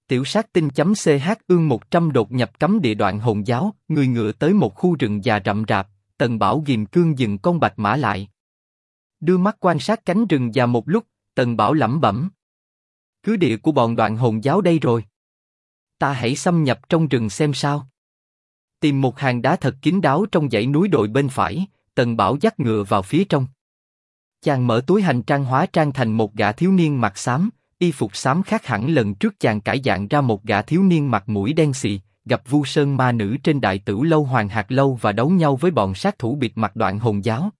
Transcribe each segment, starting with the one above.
Tiểu sát tinh.ch ương 100 đột nhập cấm địa Đoạn Hồn giáo, người ngựa tới một khu rừng già rậm rạp, Tần Bảo ghìm cương dừng con bạch mã lại. Đưa mắt quan sát cánh rừng già một lúc, Tần Bảo lẩm bẩm. Cứ địa của bọn Đoạn Hồn giáo đây rồi. Ta hãy xâm nhập trong rừng xem sao. Tìm một hang đá thật kín đáo trong dãy núi đồi bên phải, Tần Bảo dắt ngựa vào phía trong. Chàng mở túi hành trang hóa trang thành một gã thiếu niên mặt xám, y phục xám khác hẳn lần trước chàng cải dạng ra một gã thiếu niên mặt mũi đen xì, gặp Vu Sơn ma nữ trên Đại Tửu lâu Hoàng Hạt lâu và đấu nhau với bọn sát thủ bịt mặt Đoạn Hồn giáo.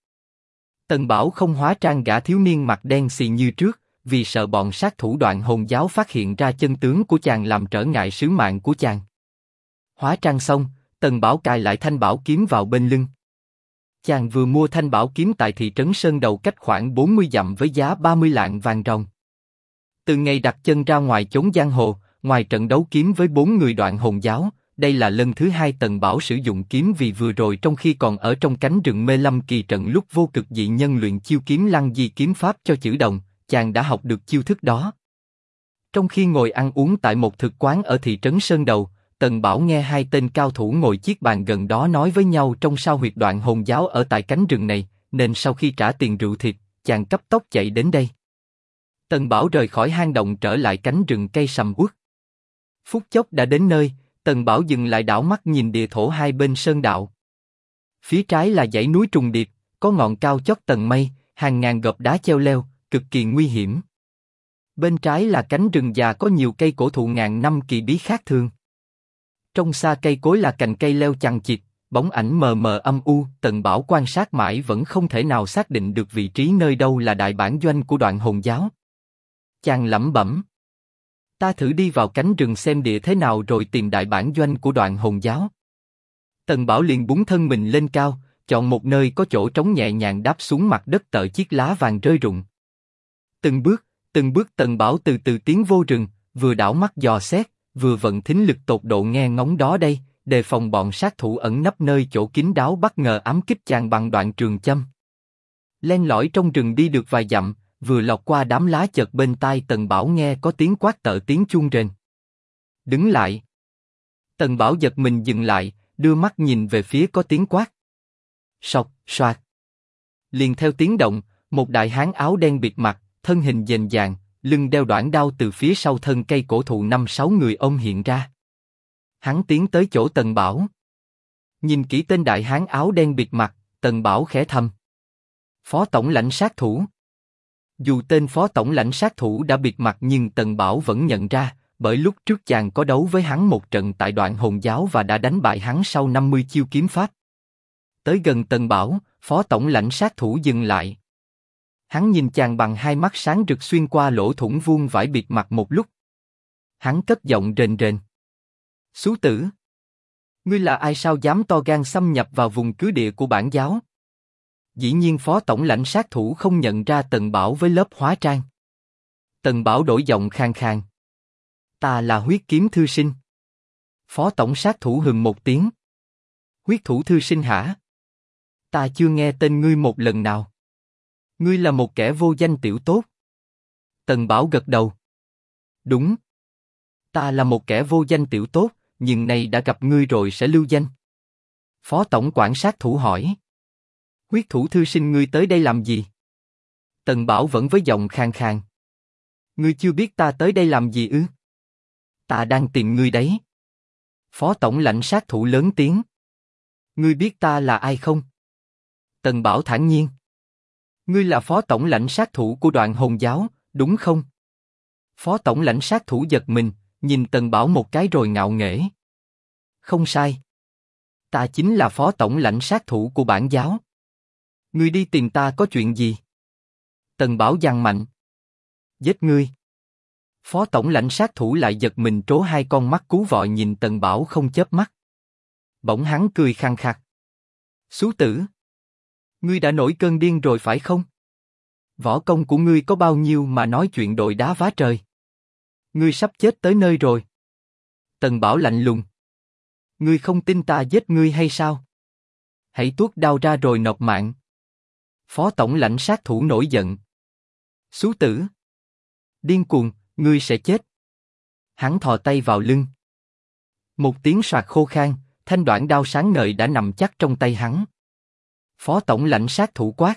Tần Bảo không hóa trang gã thiếu niên mặt đen xì như trước, vì sợ bọn sát thủ Đoạn Hồn giáo phát hiện ra chân tướng của chàng làm trở ngại sứ mạng của chàng. Hóa trang xong, Tần Bảo cài lại thanh bảo kiếm vào bên lưng. Chàng vừa mua thanh bảo kiếm tại thị trấn Sơn Đầu cách khoảng 40 dặm với giá 30 lạng vàng ròng. Từ ngày đặt chân ra ngoài chốn giang hồ, ngoài trận đấu kiếm với 4 người Đoạn Hồn giáo, đây là lần thứ 2 Tần Bảo sử dụng kiếm, vì vừa rồi trong khi còn ở trong cánh rừng Mê Lâm Kỳ trận lúc vô cực dị nhân luyện chiêu kiếm Lăng Di kiếm pháp cho chữ đồng, chàng đã học được chiêu thức đó. Trong khi ngồi ăn uống tại một thực quán ở thị trấn Sơn Đầu, Tần Bảo nghe hai tên cao thủ ngồi chiếc bàn gần đó nói với nhau trong sao huyệt Đoạn Hồn giáo ở tại cánh rừng này, nên sau khi trả tiền rượu thịt, chàng cấp tốc chạy đến đây. Tần Bảo rời khỏi hang động trở lại cánh rừng cây sầm uất. Phút chốc đã đến nơi, Tần Bảo dừng lại đảo mắt nhìn địa thổ hai bên sơn đạo. Phía trái là dãy núi trùng điệp, có ngọn cao chót tầng mây, hàng ngàn gập đá treo leo, cực kỳ nguy hiểm. Bên trái là cánh rừng già có nhiều cây cổ thụ ngàn năm kỳ bí khác thường. Trong xa cây cối là cành cây leo chằng chịt, bóng ảnh mờ mờ âm u. Tần Bảo quan sát mãi vẫn không thể nào xác định được vị trí nơi đâu là đại bản doanh của Đoạn Hồn giáo. Chàng lẩm bẩm. Ta thử đi vào cánh rừng xem địa thế nào rồi tìm đại bản doanh của Đoạn Hồn giáo. Tần Bảo liền búng thân mình lên cao, chọn một nơi có chỗ trống nhẹ nhàng đáp xuống mặt đất tợ chiếc lá vàng rơi rụng. Từng bước Tần Bảo từ từ tiến vô rừng, vừa đảo mắt dò xét, vừa vận thính lực tột độ nghe ngóng đó đây, đề phòng bọn sát thủ ẩn nấp nơi chỗ kín đáo bất ngờ ám kích chàng bằng đoạn trường châm. Len lỏi trong rừng đi được vài dặm, vừa lọt qua đám lá chợt bên tai Tần Bảo nghe có tiếng quát tợ tiếng chuông rền. Đứng lại. Tần Bảo giật mình dừng lại, đưa mắt nhìn về phía có tiếng quát. Sọc, soạt. Liền theo tiếng động, một đại hán áo đen bịt mặt, thân hình dền dàng, lưng đeo đoản đao từ phía sau thân cây cổ thụ 5-6 người ôm hiện ra. Hắn tiến tới chỗ Tần Bảo. Nhìn kỹ tên đại hán áo đen bịt mặt, Tần Bảo khẽ thầm. Phó tổng lãnh sát thủ. Dù tên phó tổng lãnh sát thủ đã bịt mặt nhưng Tần Bảo vẫn nhận ra, bởi lúc trước chàng có đấu với hắn một trận tại Đoạn Hồn giáo và đã đánh bại hắn sau 50 chiêu kiếm pháp. Tới gần Tần Bảo, phó tổng lãnh sát thủ dừng lại. Hắn nhìn chàng bằng hai mắt sáng rực xuyên qua lỗ thủng vuông vải bịt mặt một lúc. Hắn cất giọng rền rền. Xú tử! Ngươi là ai sao dám to gan xâm nhập vào vùng cứ địa của bản giáo? Dĩ nhiên phó tổng lãnh sát thủ không nhận ra Tần Bảo với lớp hóa trang. Tần Bảo đổi giọng khàn khàn. Ta là Huyết Kiếm Thư Sinh. Phó tổng sát thủ hừ một tiếng. Huyết thủ thư sinh hả? Ta chưa nghe tên ngươi một lần nào. Ngươi là một kẻ vô danh tiểu tốt. Tần Bảo gật đầu. Đúng. Ta là một kẻ vô danh tiểu tốt, nhưng nay đã gặp ngươi rồi sẽ lưu danh. Phó tổng quản sát thủ hỏi. Huyết thủ thư sinh ngươi tới đây làm gì? Tần Bảo vẫn với giọng khàn khàn. Ngươi chưa biết ta tới đây làm gì ư? Ta đang tìm ngươi đấy. Phó tổng lãnh sát thủ lớn tiếng. Ngươi biết ta là ai không? Tần Bảo thản nhiên. Ngươi là phó tổng lãnh sát thủ của Đoạn Hồn giáo, đúng không? Phó tổng lãnh sát thủ giật mình, nhìn Tần Bảo một cái rồi ngạo nghễ. Không sai. Ta chính là phó tổng lãnh sát thủ của bản giáo. Ngươi đi tìm ta có chuyện gì? Tần Bảo giằng mạnh. Giết ngươi. Phó tổng lãnh sát thủ lại giật mình trố hai con mắt cú vọi nhìn Tần Bảo không chớp mắt. Bỗng hắn cười khăng khặc. Xú tử! Ngươi đã nổi cơn điên rồi phải không? Võ công của ngươi có bao nhiêu mà nói chuyện đội đá vá trời? Ngươi sắp chết tới nơi rồi. Tần Bảo lạnh lùng. Ngươi không tin ta giết ngươi hay sao? Hãy tuốt đao ra rồi nộp mạng. Phó tổng lãnh sát thủ nổi giận. Xú tử! Điên cuồng, ngươi sẽ chết. Hắn thò tay vào lưng. Một tiếng soạt khô khan, thanh đoạn đao sáng ngời đã nằm chắc trong tay hắn. Phó tổng lãnh sát thủ quát.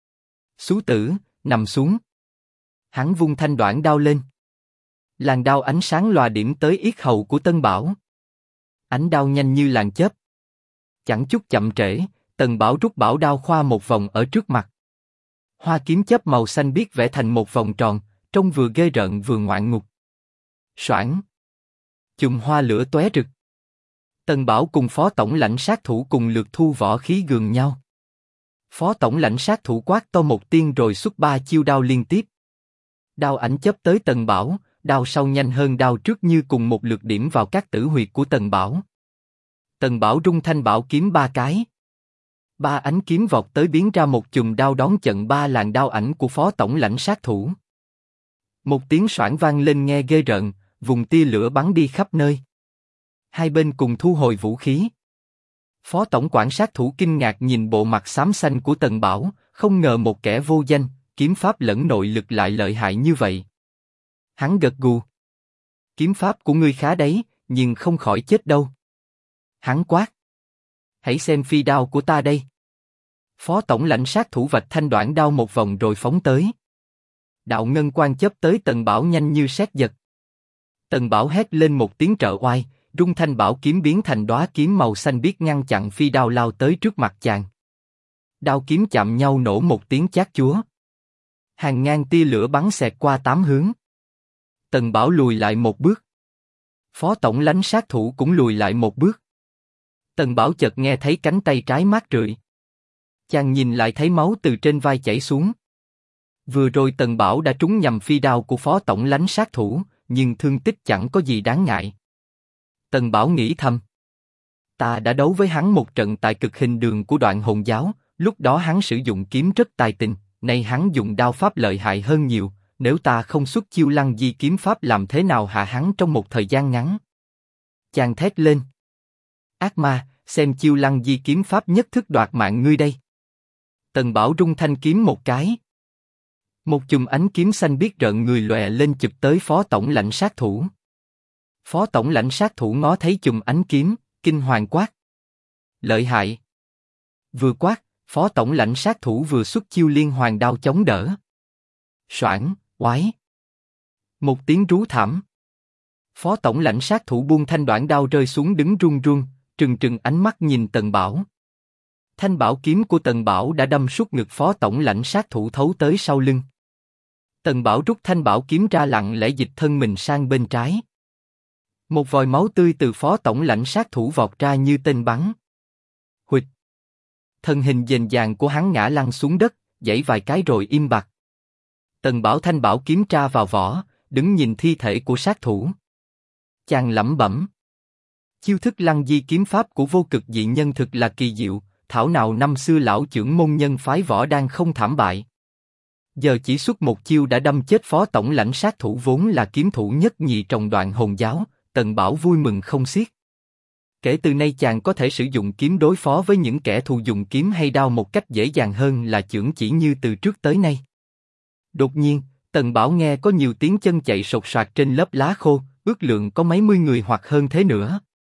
Xú tử, nằm xuống. Hắn vung thanh đoạn đao lên. Làn đao ánh sáng lòa điểm tới yết hầu của Tân Bảo. Ánh đao nhanh như làn chớp. Chẳng chút chậm trễ, Tần Bảo rút bảo đao khoa một vòng ở trước mặt. Hoa kiếm chớp màu xanh biếc vẽ thành một vòng tròn, trông vừa ghê rợn vừa ngoạn mục. Soảng. Chùm hoa lửa tóe rực. Tần Bảo cùng phó tổng lãnh sát thủ cùng lượt thu võ khí gường nhau. Phó tổng lãnh sát thủ quát to một tiếng rồi xuất 3 chiêu đao liên tiếp. Đao ảnh chớp tới Tần Bảo, đao sau nhanh hơn đao trước như cùng một lượt điểm vào các tử huyệt của Tần Bảo. Tần Bảo rung thanh bảo kiếm 3 cái. 3 ánh kiếm vọt tới biến ra một chùm đao đón chận 3 làn đao ảnh của phó tổng lãnh sát thủ. Một tiếng soảng vang lên nghe ghê rợn, vùng tia lửa bắn đi khắp nơi. Hai bên cùng thu hồi vũ khí. Phó tổng quản sát thủ kinh ngạc nhìn bộ mặt xám xanh của Tần Bảo, không ngờ một kẻ vô danh, kiếm pháp lẫn nội lực lại lợi hại như vậy. Hắn gật gù. Kiếm pháp của ngươi khá đấy, nhưng không khỏi chết đâu. Hắn quát. Hãy xem phi đao của ta đây. Phó tổng lãnh sát thủ vạch thanh đoạn đao một vòng rồi phóng tới. Đạo ngân quang chớp tới Tần Bảo nhanh như sét giật. Tần Bảo hét lên một tiếng trợ oai, rung thanh bảo kiếm biến thành đóa kiếm màu xanh biếc ngăn chặn phi đao lao tới trước mặt chàng. Đao kiếm chạm nhau nổ một tiếng chát chúa. Hàng ngàn tia lửa bắn xẹt qua 8 hướng. Tần Bảo lùi lại một bước. Phó tổng lãnh sát thủ cũng lùi lại một bước. Tần Bảo chợt nghe thấy cánh tay trái mát rượi. Chàng nhìn lại thấy máu từ trên vai chảy xuống. Vừa rồi Tần Bảo đã trúng nhầm phi đao của phó tổng lãnh sát thủ, nhưng thương tích chẳng có gì đáng ngại. Tần Bảo nghĩ thầm. Ta đã đấu với hắn một trận tại cực hình đường của Đoạn Hồn giáo, lúc đó hắn sử dụng kiếm rất tài tình, nay hắn dùng đao pháp lợi hại hơn nhiều, nếu ta không xuất chiêu Lăng Di kiếm pháp làm thế nào hạ hắn trong một thời gian ngắn. Chàng thét lên. Ác ma, xem chiêu Lăng Di kiếm pháp nhất thức đoạt mạng ngươi đây. Tần Bảo rung thanh kiếm một cái. Một chùm ánh kiếm xanh biếc rợn người lòe lên chụp tới phó tổng lãnh sát thủ. Phó tổng lãnh sát thủ ngó thấy chùm ánh kiếm, kinh hoàng quát. Lợi hại. Vừa quát, phó tổng lãnh sát thủ vừa xuất chiêu liên hoàn đao chống đỡ. Soảng, oái. Một tiếng rú thảm. Phó tổng lãnh sát thủ buông thanh đoạn đao rơi xuống đứng run run, trừng trừng ánh mắt nhìn Tần Bảo. Thanh bảo kiếm của Tần Bảo đã đâm suốt ngực phó tổng lãnh sát thủ thấu tới sau lưng. Tần Bảo rút thanh bảo kiếm ra lặng lẽ dịch thân mình sang bên trái. Một vòi máu tươi từ phó tổng lãnh sát thủ vọt ra như tên bắn. Huỵch. Thân hình dền dàng của hắn ngã lăn xuống đất, giãy vài cái rồi im bặt. Tần Bảo thanh bảo kiếm tra vào vỏ, đứng nhìn thi thể của sát thủ. Chàng lẩm bẩm. Chiêu thức Lăng Di kiếm pháp của vô cực dị nhân thực là kỳ diệu, thảo nào năm xưa lão trưởng môn nhân phái võ đang không thảm bại. Giờ chỉ xuất một chiêu đã đâm chết phó tổng lãnh sát thủ vốn là kiếm thủ nhất nhì trong Đoạn Hồn giáo, Tần Bảo vui mừng không xiết. Kể từ nay chàng có thể sử dụng kiếm đối phó với những kẻ thù dùng kiếm hay đao một cách dễ dàng hơn là chưởng chỉ như từ trước tới nay. Đột nhiên, Tần Bảo nghe có nhiều tiếng chân chạy sột soạt trên lớp lá khô, ước lượng có mấy mươi người hoặc hơn thế nữa.